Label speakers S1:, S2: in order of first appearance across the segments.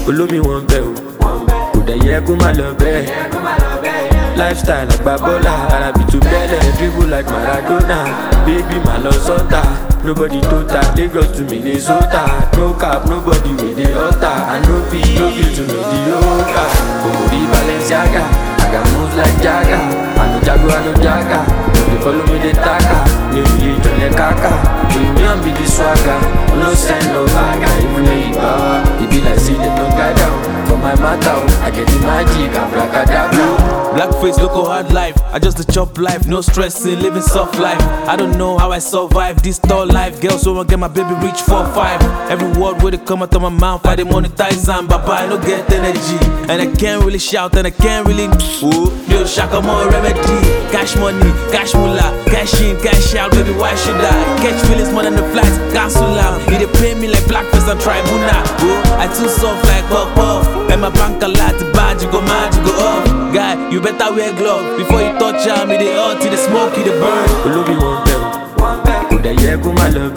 S1: olómi wọn bẹ̀ o kò dẹ̀ yẹ kó má lọ bẹ́ẹ̀. Lifestyle àgbà bọ́lá arabi tó bẹ́lẹ̀ dribble like Maradona baby má lọ sọ́tà nobody tó ta Lagos to Minnesota no cap nobody wey dey hotter I no fit to mediocre Omori Balenciaga I got moves like Jagger I no jaga no dey follow me dey taka mi ò lè jọlẹ̀ kaka premium be the swagger no send no bagger even though you power e be like say dem don guide am for my matter I get the magic abracadabra.
S2: Blackface, local hard life. I just a chop life, no stressing, living soft life. I don't know how I survive this tall life. Girls wanna get my baby reach 4-5. Every word where they come out of my mouth, I dey monetize and baba, I no get energy. And I can't really shout and I can't really yo, shaka more remedy. Cash money, cash moolah, cash in, cash out, baby, why should I? Catch feelings more than the flights, cancel out. You dey pay me like Blackface and Tribuna. I too soft like puff. And my bank a lot, bad, you go mad, you go off. Guy, you better wear glove before you touch am. Me dey hot, the smoke, the burn.
S1: Olómi wọn bẹ̀ o, kò dẹ̀ yẹ kó má lọ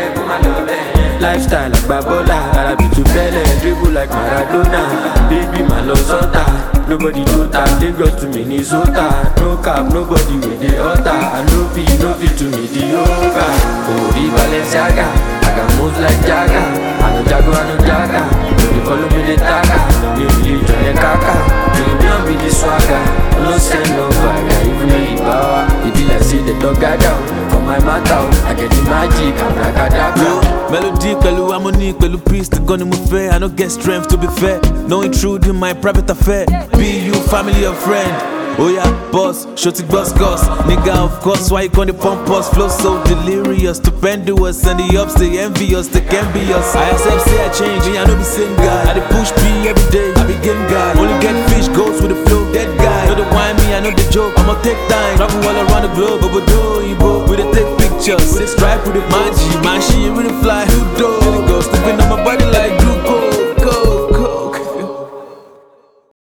S1: bẹ́ẹ̀. Lifestyle àgbà bọ́lá arabi tó bẹ́lẹ̀ dribble like Maradona baby má lọ sọ́tà nobody tó ta Lagos to Minnesota no cap nobody wey dey hotter I no fit to mediocre Omori Balenciaga I got moves like Jagger I no jaga no dey follow me dey taka mi ò lè jọlẹ̀ kaka premium be the swagger no send no bagger even though you power e be like say dem don guide am for my matter I get the magic abracadabra.
S2: Melody, pẹ̀lú harmony, pẹ̀lú peace, the gun in my fair. I don't get strength to be fair. No intrude in my private affair. Be you family or friend. Oh yeah, boss, shorty boss, nigga, of course. Why you gonna pump us? Flow so delirious, stupendous, and the ups they envious, they can be us. I accept, say I change, and I know the same guy. I dey push P every day, I be game guy. Only get fish, goes with the flow, dead guy. Know the wine me, I know the joke. I'ma take time, travel all around the globe, but we dey take pictures, we dey stripe, with the magic, man, she with the fly, who do?